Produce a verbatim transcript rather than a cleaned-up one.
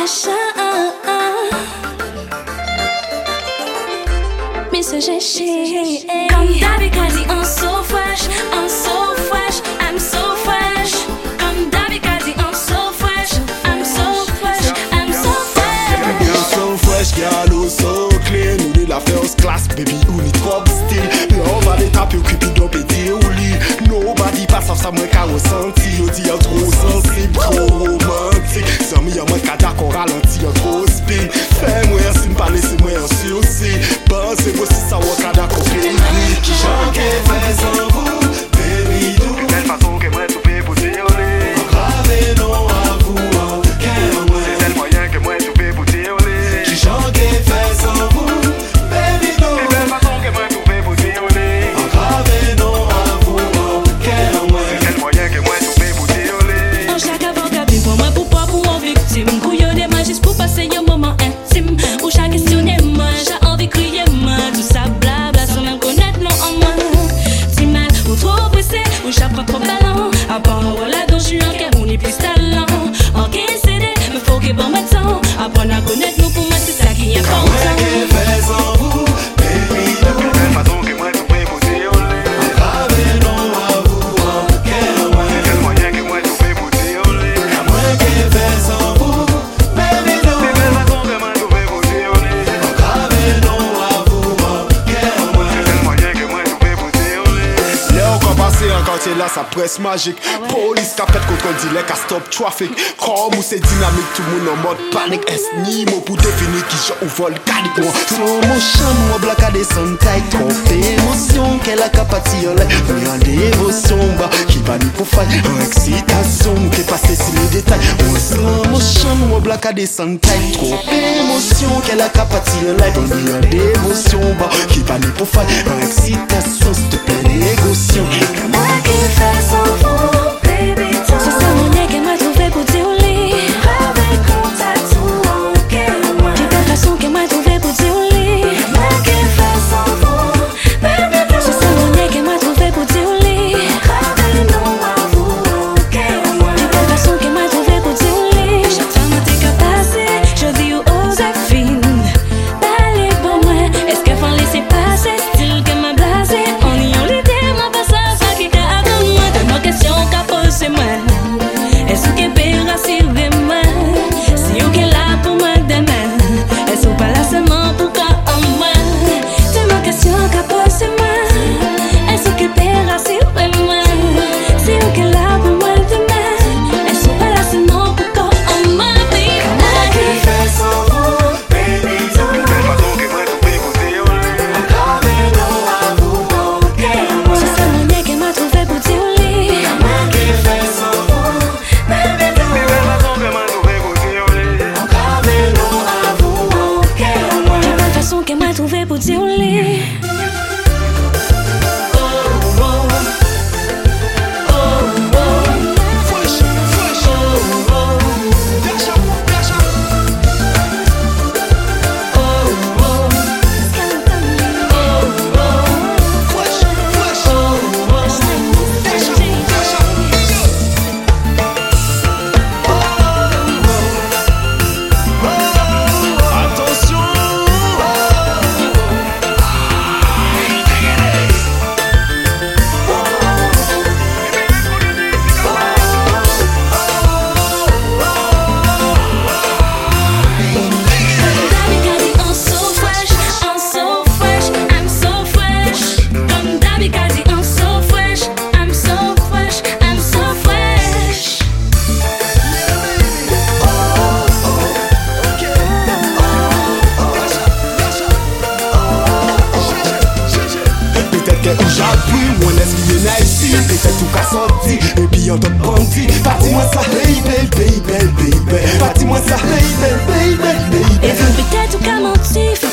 Mister Jishi. Comme d'habitude, I'm so fresh, I'm so fresh, I'm so fresh. Comme d'habitude, I'm so fresh, I'm so fresh, I'm so fresh. You're so fresh, girl, so clean. Nous la first class, baby, who need top still. Love à l'étape, you keep it up et dire au lit. Nobody passe ça, moi qu'à ressentir. Yo dit y'a trop sensible, trop romantique. Sans mi y'a moi qu'à d'accord ralenti, y'a trop speed. Fais-moi un signe, pas laissez-moi un sursis. Pensez moi si ça va qu'à d'accord baby. Qui chante fait sans vous, baby do. De telle façon que moi tout fait pour dire olé. Engravé non à vous, hein, qu'est-ce que c'est tel moyen que moi tout fait pour dire olé. Qui chante fait sans vous, baby do. De telle façon que moi tout fait pour dire olé. Engravé non à vous, hein, qu'est-ce que c'est tel moyen que moi tout fait pour dire olé. En chaque avant qu'à pour moi pour pas pour mon victime. Couillonner moi juste pour passer un moment intime. Ou chaque questionner moi, j'ai envie de crier moi. Tout ça blabla sans même connaître non en moi. Si mal ou trop pressé, ou j'apprends trop ballon. À part voilà dont je suis en quai, on est plus talent. En quinze C D, me faut que bon maintenant. Apprendre à connaître nous pour moi, c'est ça qui est important. Fait sans vous, baby do. De telle façon que moi tout fait pour dire olé. Engravé non à vous, hein, qu'est-ce que c'est tel moyen que moi tout fait pour dire olé. Moi qui fait sans vous, baby do. De telle façon que moi tout fait pour dire olé. Engravé non à vous, hein, qu'est-ce que c'est tel moyen que moi tout fait pour dire olé. Léo quand passé en quartier là, ça presse magique. Police qui a fait contrôle dilek à stop traffic. Comme où c'est dynamique, tout le monde en mode panique. Est-ce ni mot pour définir qui j'ai ou volcanique moi. Slow motion, moi black à des tight. Trop d'émotion, qu'elle a capacité en l'air. En dévotion, bah, qui va nous pour faire. En excitation, qui passe sur les détails. Oh, slow motion, moi black à des tight. Trop d'émotion, qu'elle a capacité en l'air. En dévotion, bah, qui va nous pour faire. En excitation, s'il te plaît, négociant. Moi qui fais sans vous, baby do. C'est ça mon nez qui m'a trouvé pour dire au lit. Avec mon tatou en quai, moi. J'ai pas façon qui m'a trouvé pour dire au lit. Moi qui fais sans vous, baby do. C'est ça mon nez qui m'a trouvé pour dire au lit. Avec non à vous en quai, moi. J'ai pas façon qui m'a trouvé pour dire au lit. Chaque fois moi t'es capacité, je dis aux Joséphine. D'aller pour moi, est-ce qu'elle va laisser passer? Style que m'a blasé, on y en l'idée, ma passe à ça qui garde moi. T'as ma question qu'a posé moi. Est-ce qu'elle peut rassurer moi? Si on est là pour moi demain, est-ce qu'on pas là seulement pour qu'à en moi? T'as ma question qu'a posé moi. Est-ce qu'elle peut rassurer moi? Si on est là pour moi demain, est-ce qu'on pas là seulement pour qu'à en moi? Moi qui fais sans vous, baby do. De telle façon que moi tout fait pour dire olé. Engravé non à vous, hein, qu'est-ce que C'est ça mon nez qui m'a trouvé pour dire au lit. moi qui fais sans vous, baby do. De telle façon que moi tout fait pour dire olé. Engravé non à vous, hein, qu'est-ce que J'ai pas de façon qu'elle m'a trouvé pour dire au lit. j'appuie, on laisse qu'il y en a ici. Peut-être tout qu'à sorti, et puis on te bandit. Partis-moi ça, hey baby, baby, baby. Partis-moi ça, hey baby, baby, baby. Et vous peut-être tout qu'à mentir.